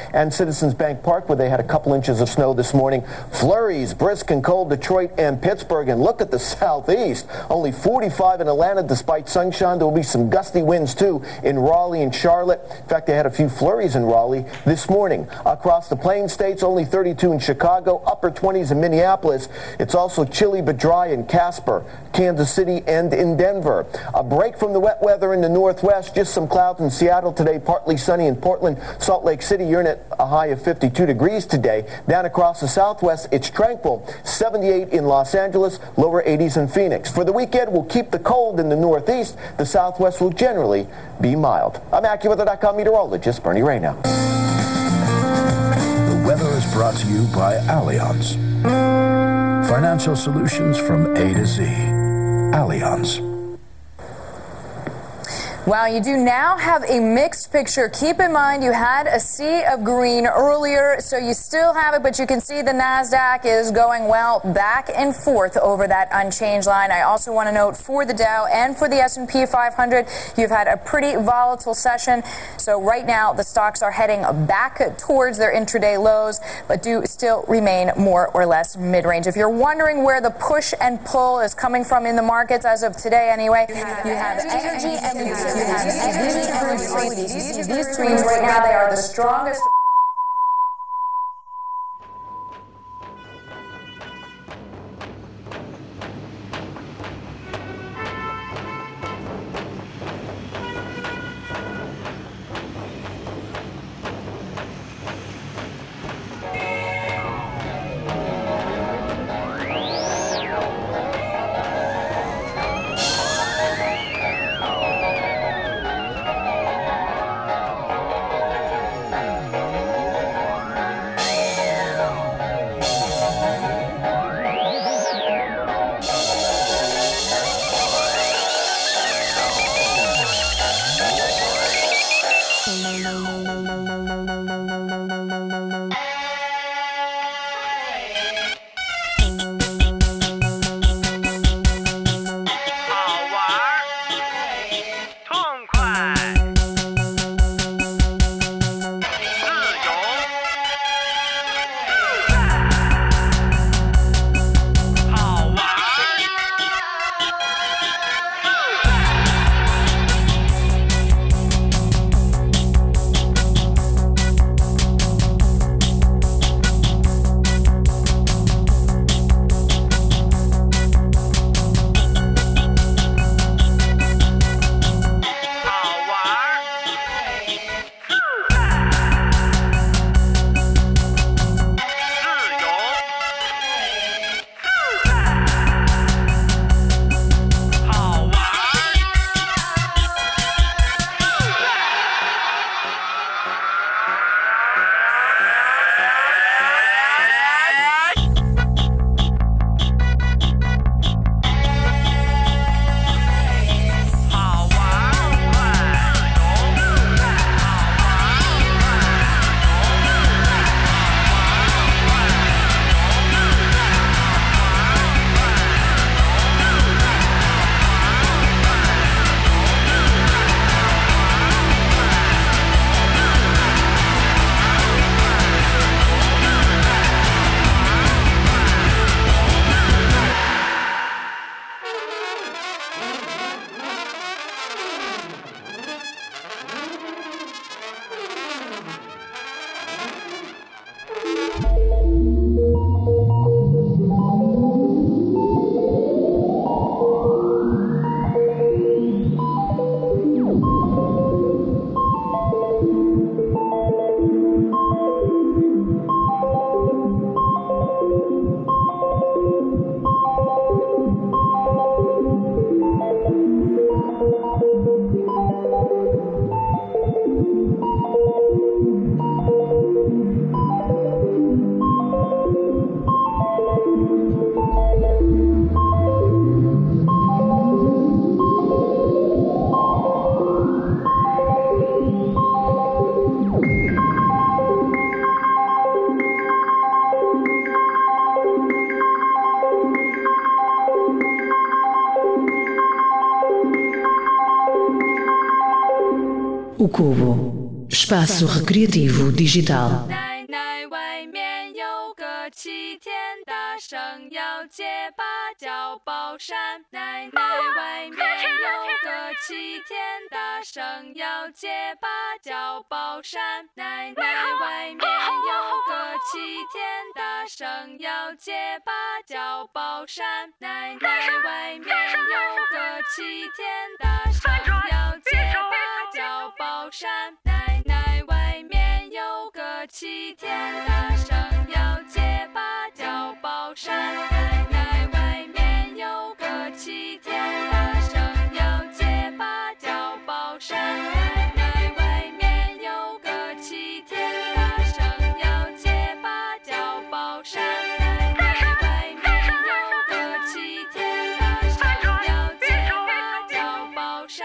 and Citizens Bank Park, where they had a couple inches of snow this morning. Flurries, brisk and cold, Detroit and Pittsburgh. And look at the southeast. Only 45 in Atlanta despite sunshine. There will be some gusty winds, too, in Raleigh and Charlotte. In fact, they had a few flurries in Raleigh this morning. Across the Plain States, only 32 in Chicago, upper 20s in Minneapolis. It's also chilly but dry in Casper, Kansas City, and in Denver. A break from the wet weather in the northwest. Just some clouds in Seattle today, partly sunny in Portland. Salt Lake City, you're at a high of 52 degrees today. Down across the southwest, it's tranquil. 78 in Los Angeles, lower 80s in Phoenix. For the weekend, we'll keep the cold in the northeast. The southwest will generally be mild. I'm AccuWeather.com meteorologist Bernie Raynaud. The weather is brought to you by Allianz. Financial solutions from A to Z. Allianz. Well, you do now have a mixed picture. Keep in mind you had a sea of green earlier, so you still have it, but you can see the NASDAQ is going, well, back and forth over that unchanged line. I also want to note for the Dow and for the S&P 500, you've had a pretty volatile session. So right now the stocks are heading back towards their intraday lows, but do still remain more or less mid-range. If you're wondering where the push and pull is coming from in the markets as of today anyway, you have energy and these streams right now, they are the strongest. O Cubo Espaço Recreativo Digital. 奶奶外面有个齐天大圣要结芭蕉宝扇，奶奶外面有个齐天大圣要结芭蕉宝扇，奶奶外面有个齐天大圣要结芭蕉宝扇，奶奶外面有个齐天大圣要结芭蕉宝扇，奶奶外面有个齐天大圣要结芭蕉宝扇，奶奶外面有个齐天大圣要结芭蕉宝扇，奶奶外面有个齐天大圣要结芭蕉宝扇，奶奶外面有个齐天大圣要结芭蕉宝扇。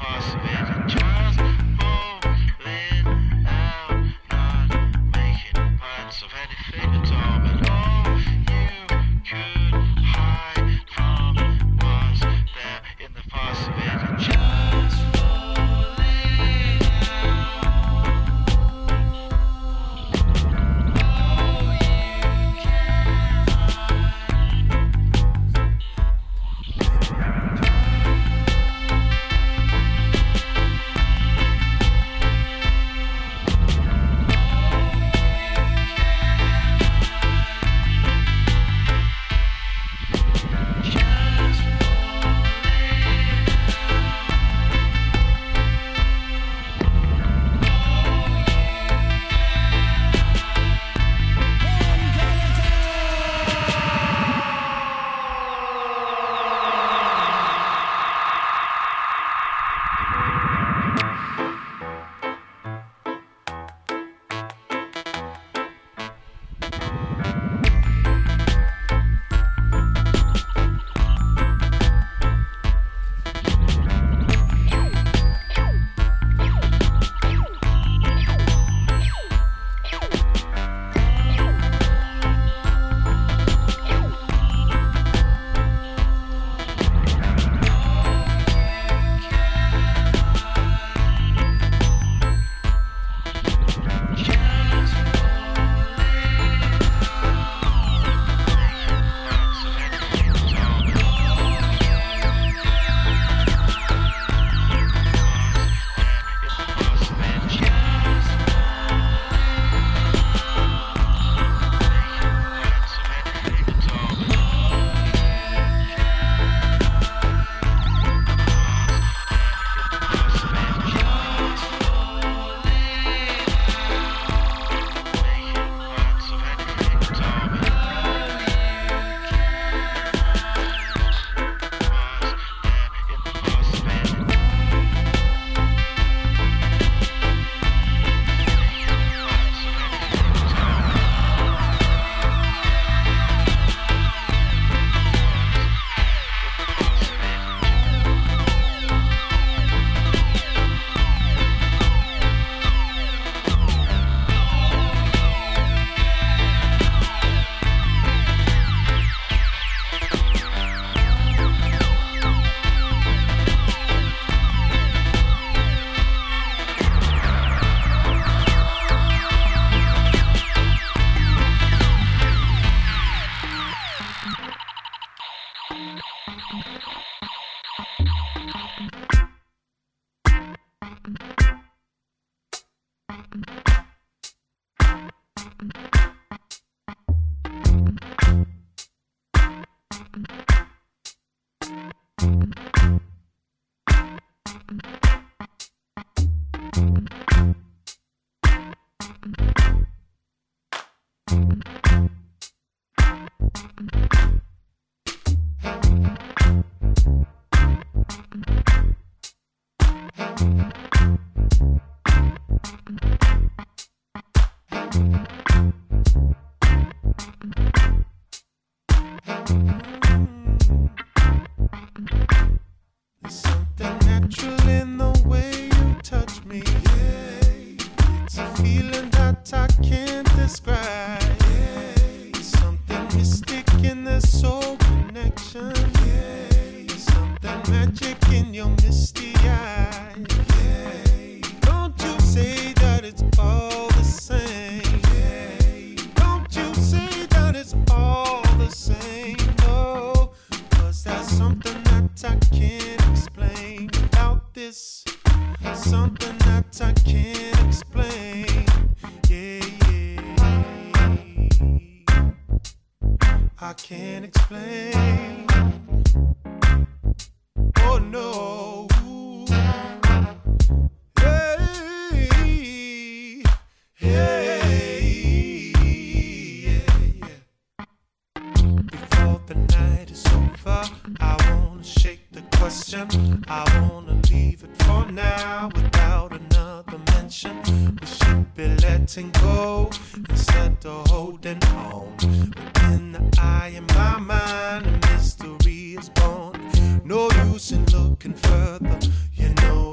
No use in looking further, you know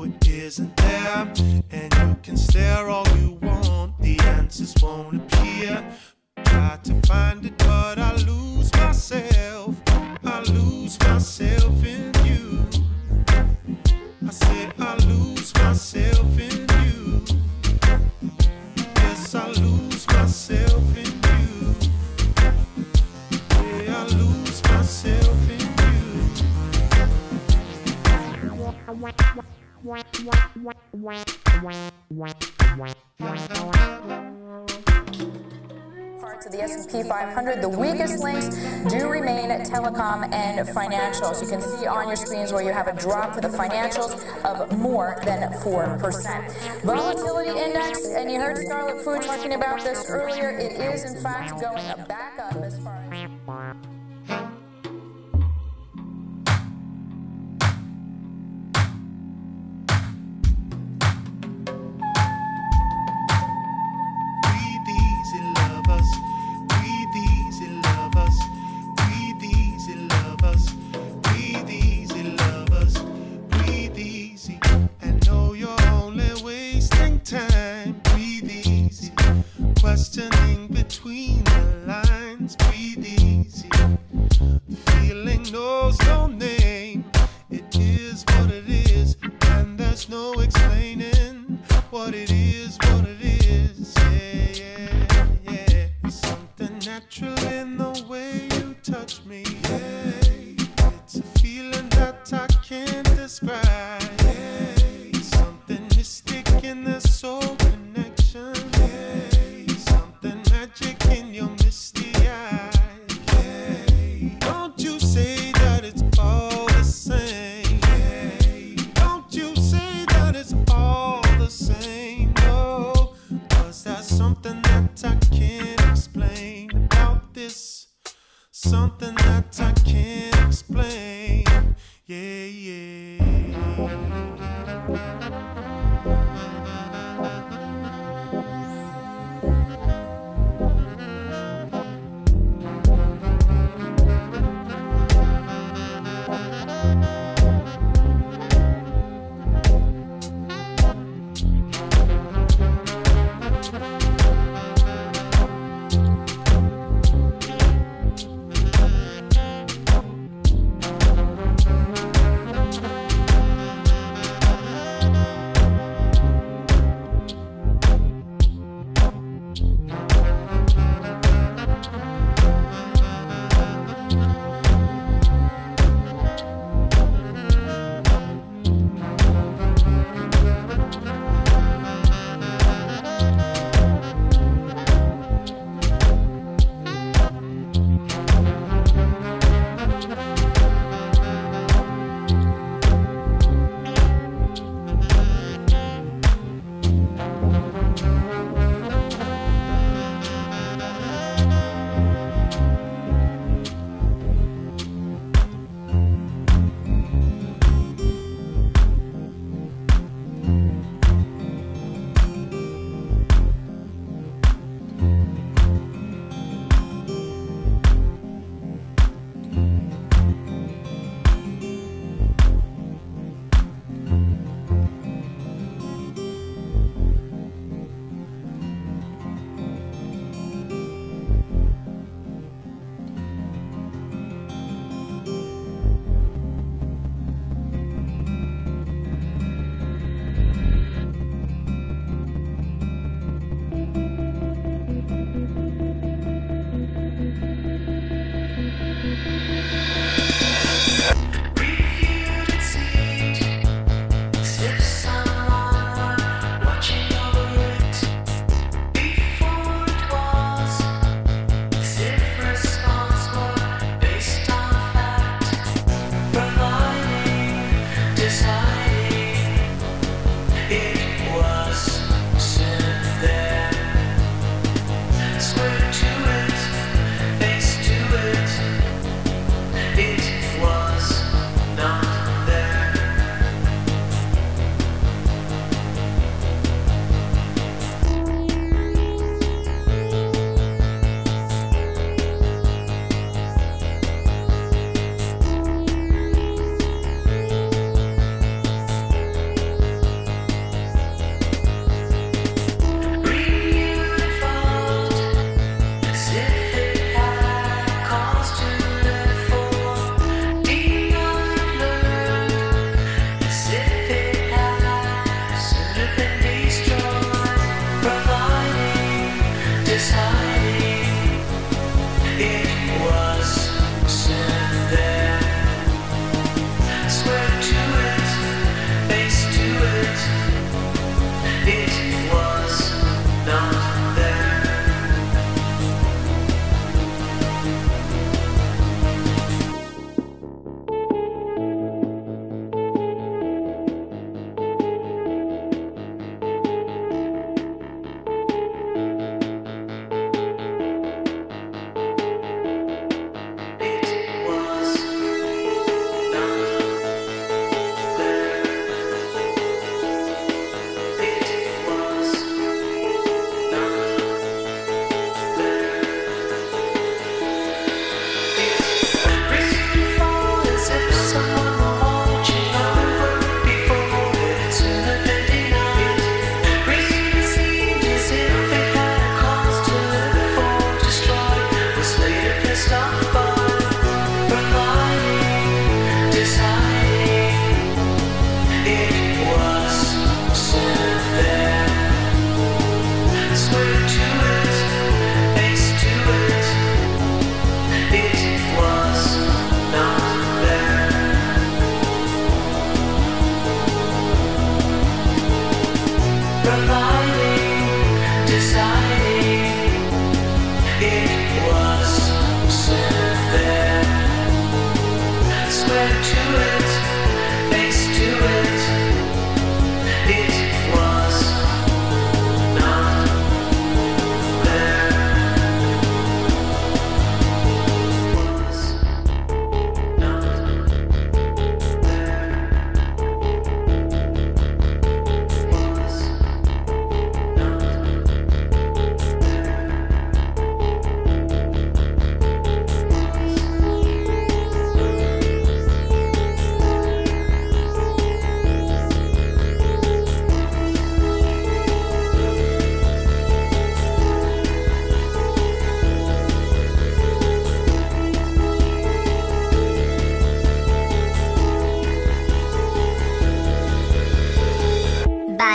isn't there. And you can stare all you want, the answers won't appear. Try to find it, but I lose myself. I lose myself in you. I said I lose myself in you. Yes, I lose myself in you. Yeah, I lose myself in Parts of the S&P 500, the weakest links do remain telecom and financials. You can see on your screens where you have a drop for the financials of more than 4%. Volatility index, and you heard Scarlet Fu talking about this earlier, it is in fact going back up as far as... Questioning between the lines, breathe easy. The feeling knows no name. It is what it is, and there's no explaining what it is, what it is. Yeah, yeah, yeah. There's something natural in the way you touch me. Yeah, it's a feeling that I can't describe. Yeah, something mystic in the soul connection. Magic in your misty eyes. Hey, don't you say that it's all the same. Hey, don't you say that it's all the same. No,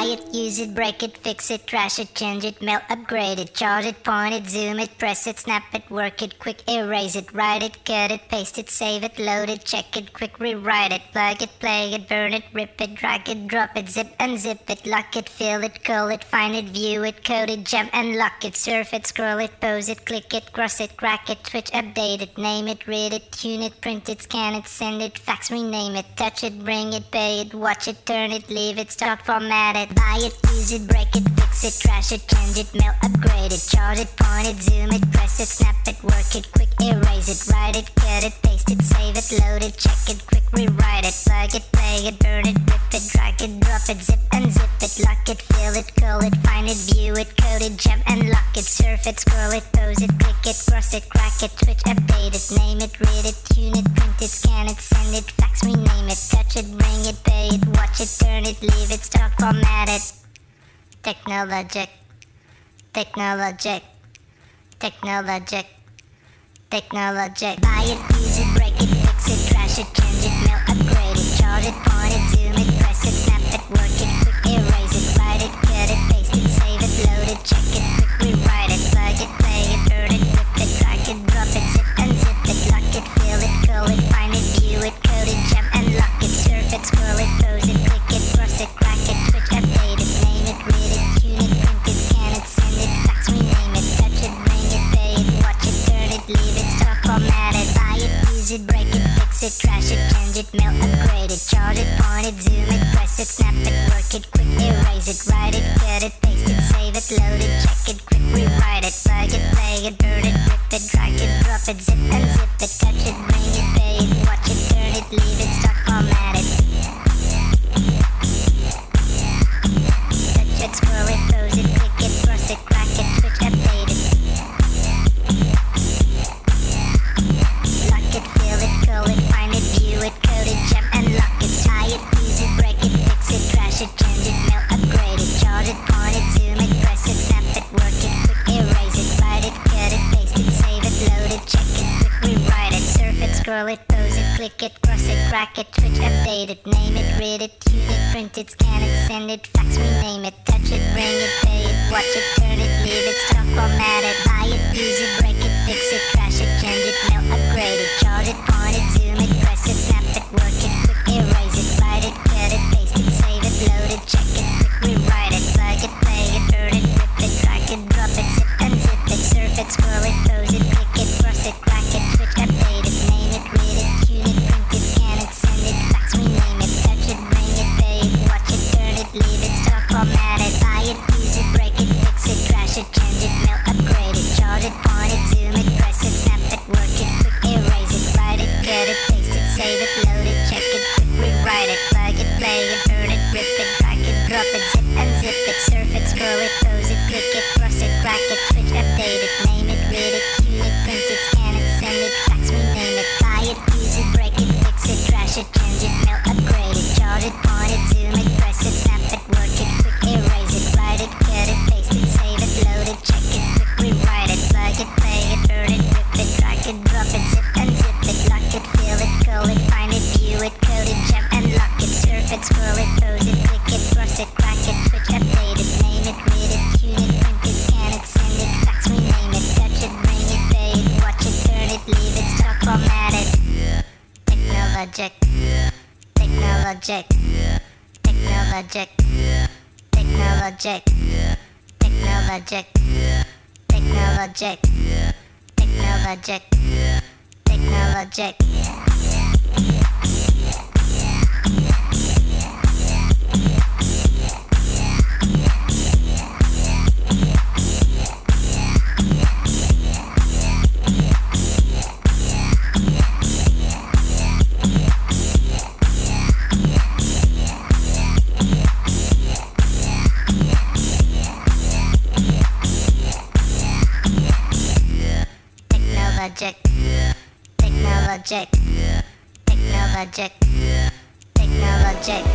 Buy it, use it, break it, fix it, trash it, change it, melt, upgrade it, charge it, point it, zoom it, press it, snap it, work it, quick erase it, write it, cut it, paste it, save it, load it, check it, quick rewrite it, plug it, play it, burn it, rip it, drag it, drop it, zip unzip it, lock it, fill it, call it, find it, view it, code it, jump and lock it, surf it, scroll it, pose it, click it, cross it, crack it, switch, update it, name it, read it, tune it, print it, scan it, send it, fax, rename it, touch it, bring it, pay it, watch it, turn it, leave it, start, format it, buy it, use it, break it, fix it, trash it, change it, mail, upgrade it, charge it, point it, zoom it, press it, snap it, work it, quick erase it, write it, cut it, paste it, save it, load it, check it, quick rewrite it, plug it, play it, burn it, rip it, drag it, drop it, zip unzip it, lock it, fill it, call it, find it, view it, code it, jump and lock it, surf it, scroll it, pose it, click it, cross it, crack it, switch, update it, name it, read it, tune it, print it, scan it, send it, fax, rename it, touch it, bring it, pay it, watch it, turn it, leave it, start, format it. Technologic, technologic, technologic, technologic. Buy it, use it, break it, fix it, trash it, change it, mail, upgrade it, charge it, point it, zoom it, press it, snap it, work it, quick erase it, write it, cut it, paste it, save it, load it, check it, quick rewrite it, plug it, play it, burn it, rip it, drag it, drop it, zip unzip it, lock it, fill it, call it, find it, view it, code it, jump and lock it, surf it, scroll it, pose it, click it, cross it, crack it, switch, update it, name it, read it, tune it, print it, scan it, send it, fax, rename it, touch it, bring it, pay it, watch it, turn it, leave it, start, format it, buy it, use it, break it, fix it, trash it, change it, mail, upgrade it, charge it, point it, zoom it, press it, snap it, work it, quick erase it, write it, cut it, paste it, save it, load it, check it, quick rewrite it, plug it, play it, burn it, rip it, drag it, drop it, zip unzip it, touch it, bring it, pay it, watch it, turn it, leave it, start, format it. Touch it, scroll it, pose it, click it, cross it, crack it, switch, update it. Lock it, fill it, call it, find it, view it, code it, jump and lock it, tie it, use it, break it, fix it, trash it, change it, mail, upgrade it, charge it, point it, zoom it, press it, snap it, work it, quick erase it, write it, cut it, paste it, save it, load it, check it, quick rewrite it, surf it, scroll it, pose it, click it, cross it, crack it, switch, update it, name it, read it, tune it, print it, scan it, send it, fax, rename it, touch it, bring it, pay it, watch it, turn it, leave it, start, format it, buy it, use it, break it, fix it, trash it, change it, mail, upgrade it, charge it, point it, zoom it, press it, snap it, work it, quick erase it, write it, cut it, paste it, save it, load it, check it, quick rewrite it, plug it, play it, burn it, rip it, drag it, drop it, zip unzip it, surf it, scroll it, pose it, click it, cross it, crack it, switch, update it, name it, read it, tune it, print it, scan it, send it, fax, rename it, touch it, bring it, pay it, watch it, turn it, leave it, start, format it, buy it, use it, break it, fix it, trash it, change it, mail, upgrade it, charge it, point it, zoom it, press it, snap it, work it, quick erase it, write it, cut it, paste it, save it, load it, check it, quick rewrite it, plug it, play it, burn it, rip it, drag it, drop it, zip unzip it, surf it, scroll it, pose it, click it, cross it, crack it, switch, update it, name it, read it, tune it, print it, scan it, send it, fax, rename it, buy it, use it, break it, fix it, trash it, change it, mail, upgrade it, charge it, point it, zoom it, press it, snap it, work it, quick erase it, write it, cut it, paste it, save it, load it, check it, quick rewrite it, plug it, play it, burn it, rip it, drag it, drop it, zip unzip it, lock it, fill it, call it, find it, view it, code it, jump and lock it, surf it, scroll it, pose it, click it, cross it, crack it, switch, update it, name it, read it, tune it, print it, scan it, send it, fax, rename it, touch it, bring it, pay it, watch it, turn it, leave it, start, format it. Technologic, technologic, technologic, technologic, technologic, technologic, technologic, technologic. Technologic, technologic, technologic.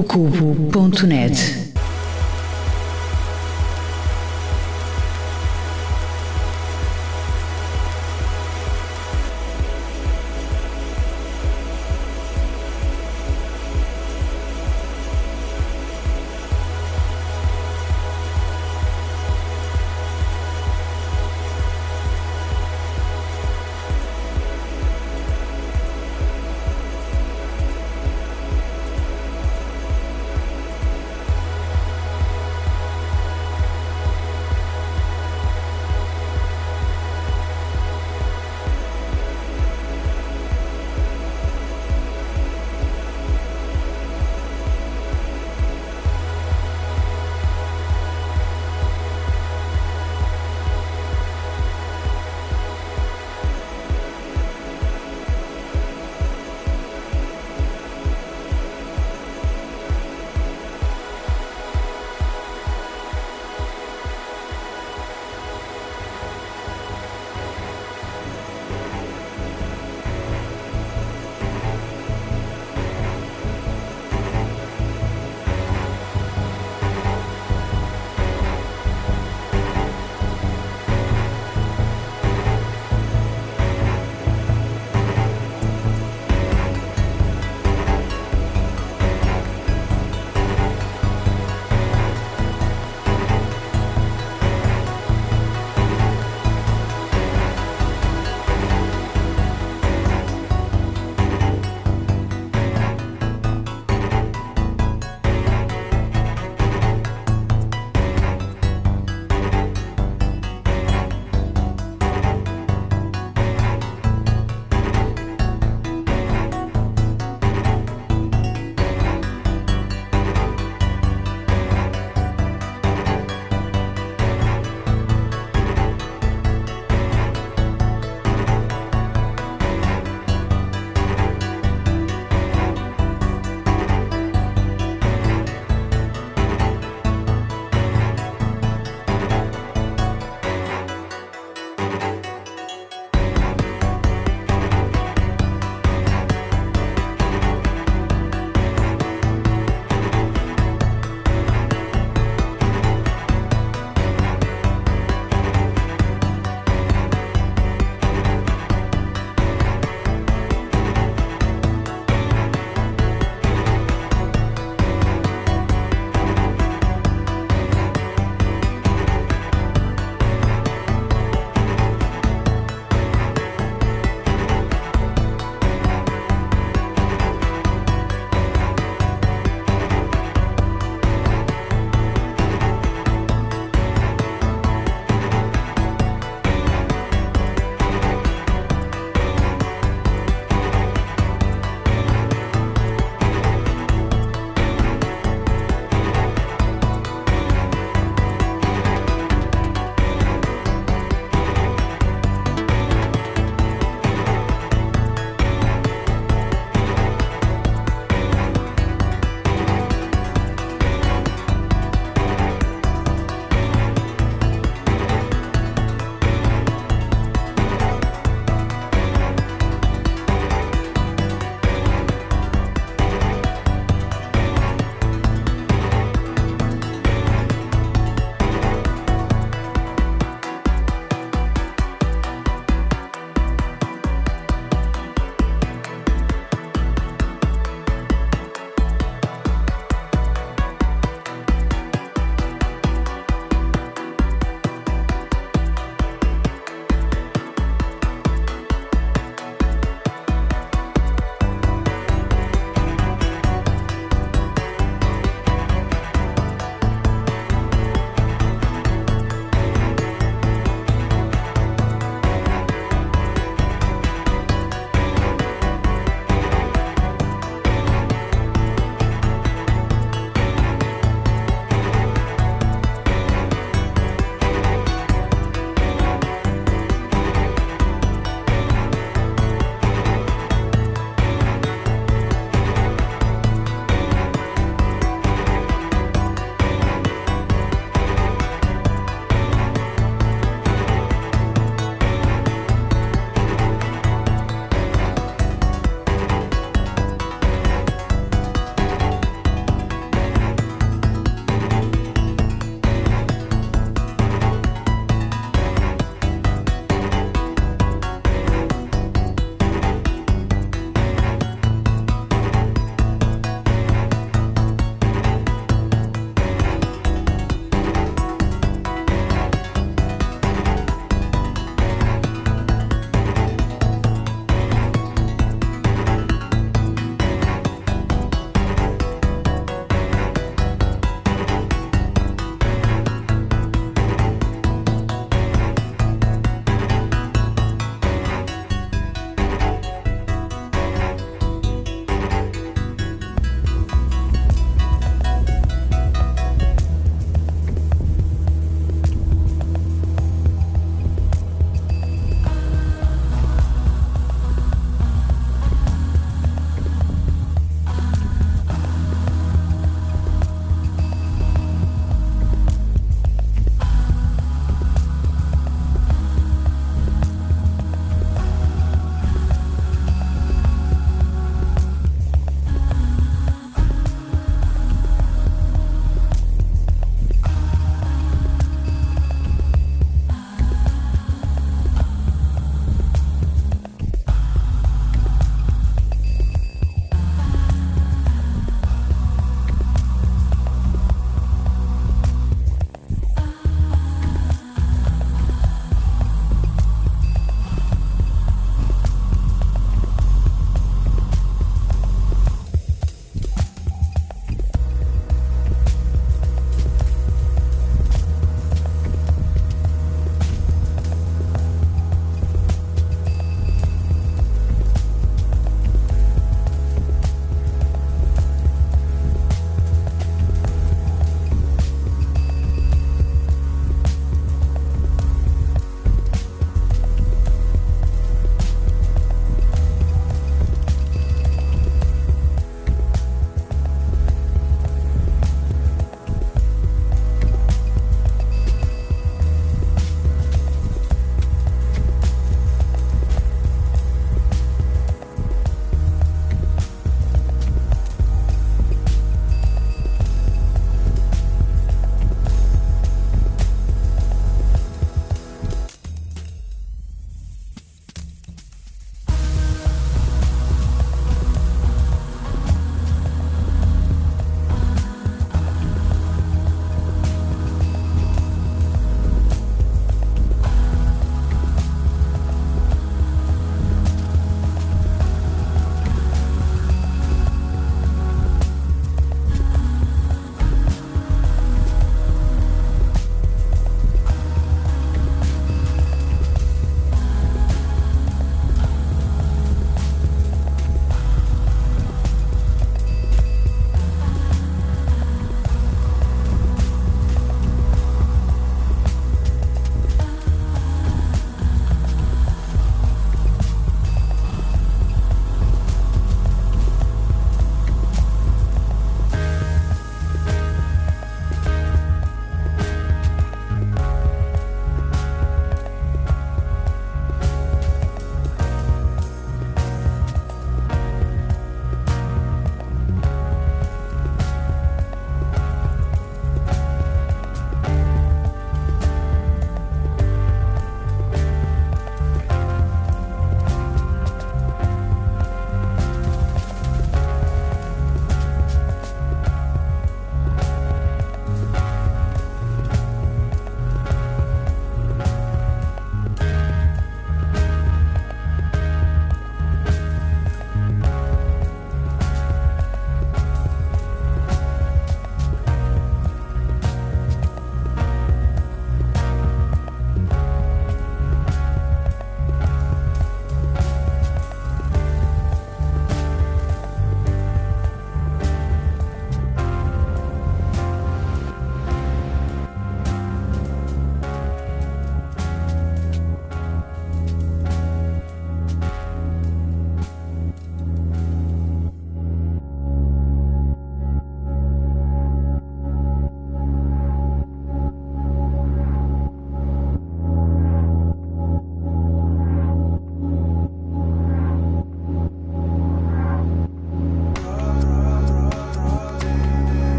Cubo.net.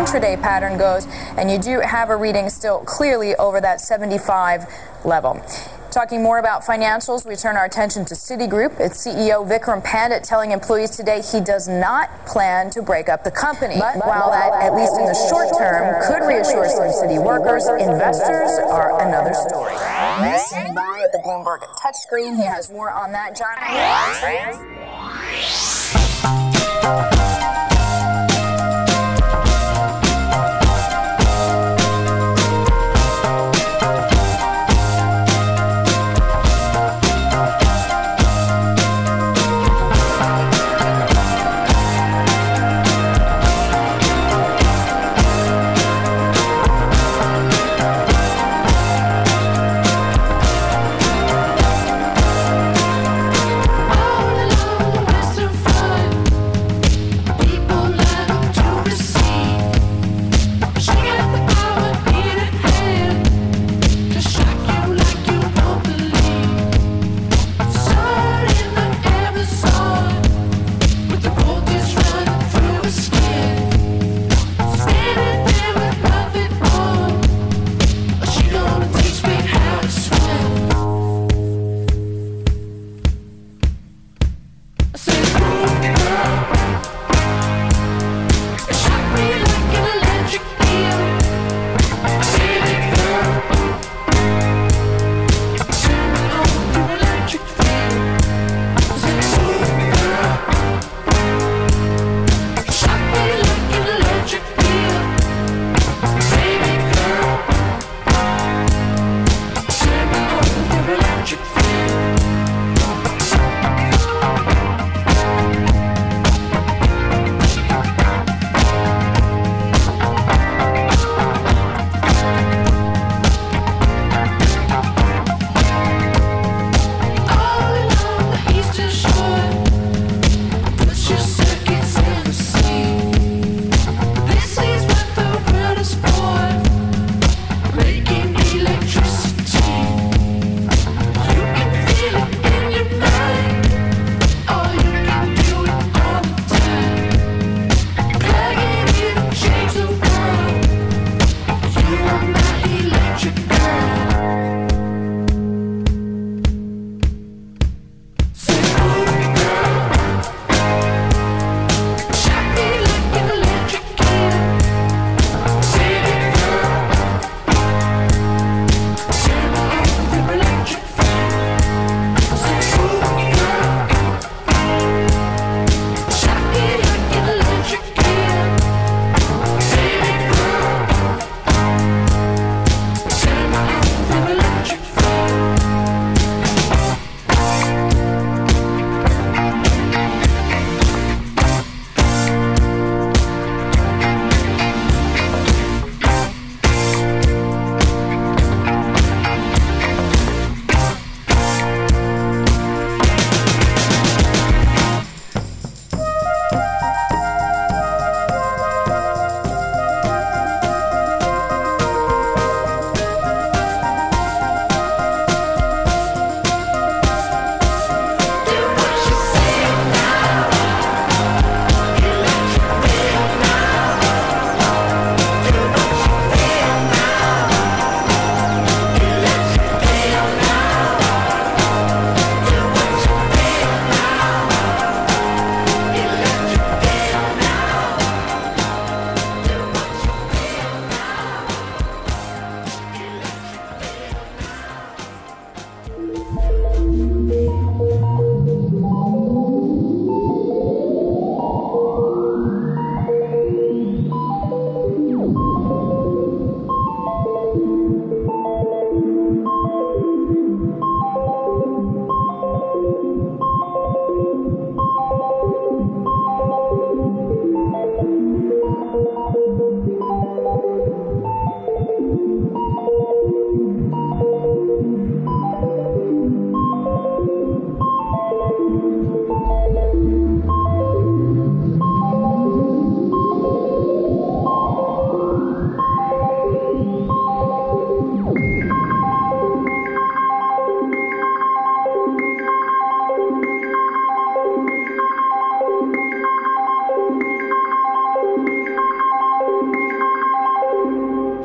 intraday pattern goes, and you do have a reading still clearly over that 75 level. Talking more about financials, we turn our attention to Citigroup. Its CEO Vikram Pandit telling employees today he does not plan to break up the company. But while that, at least in the short term, could reassure some Citi workers, investors are another story. Standing by at the Bloomberg touchscreen, he has more on that, John.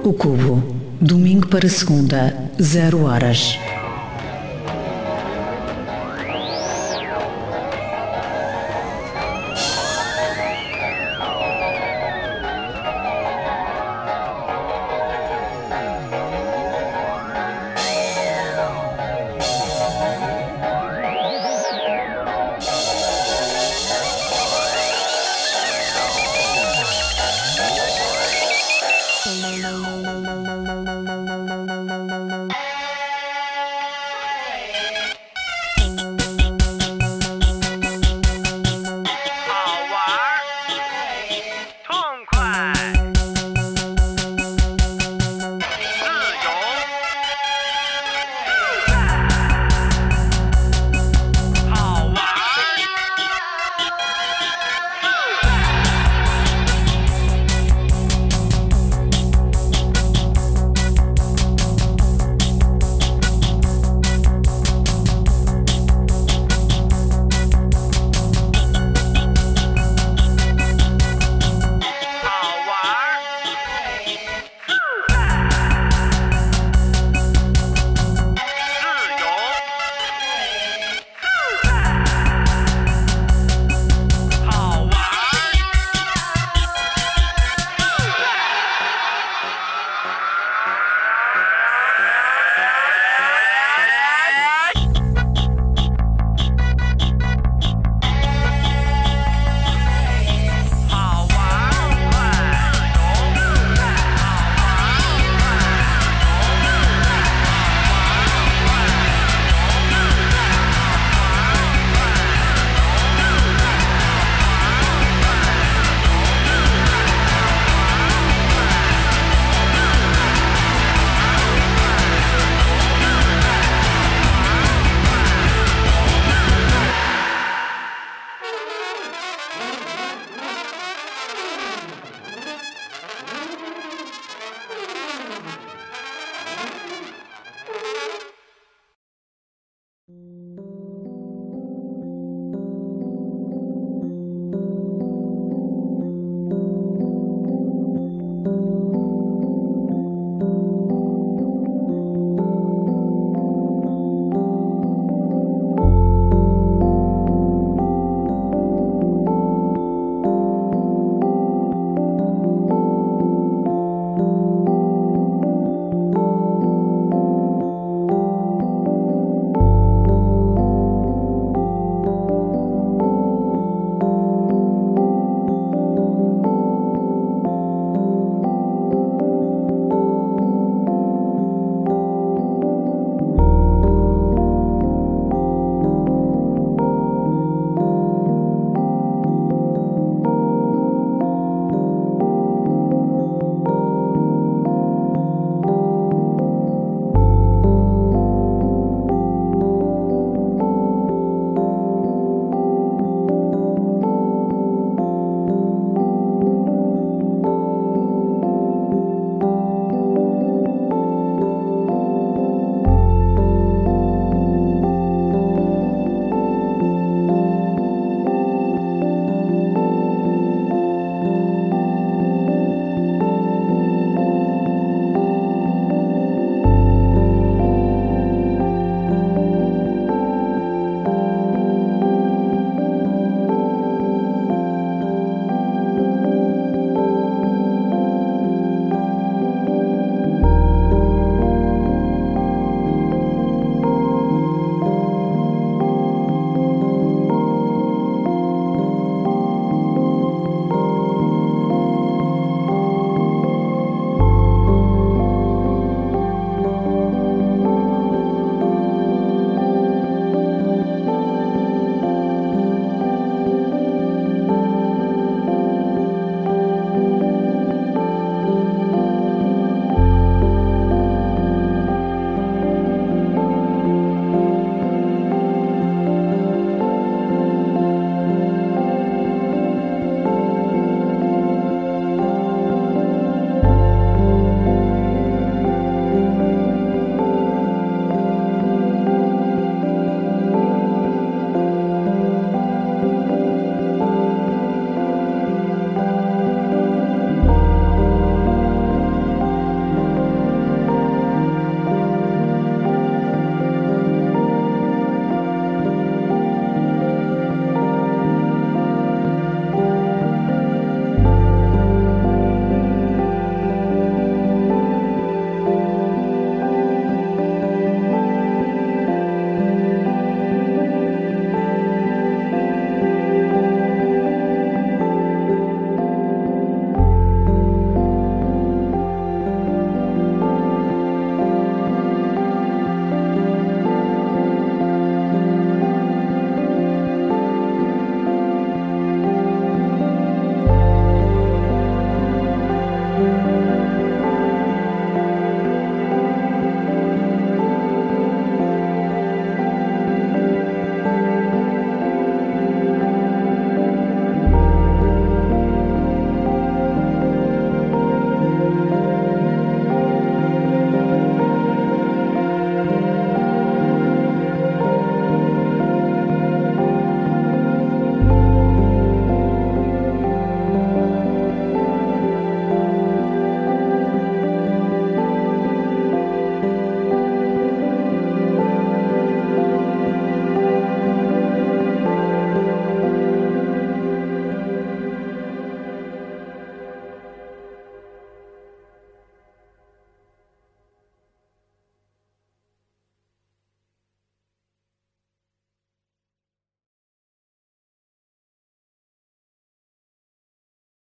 O Cubo. Domingo para segunda, 0 horas. No.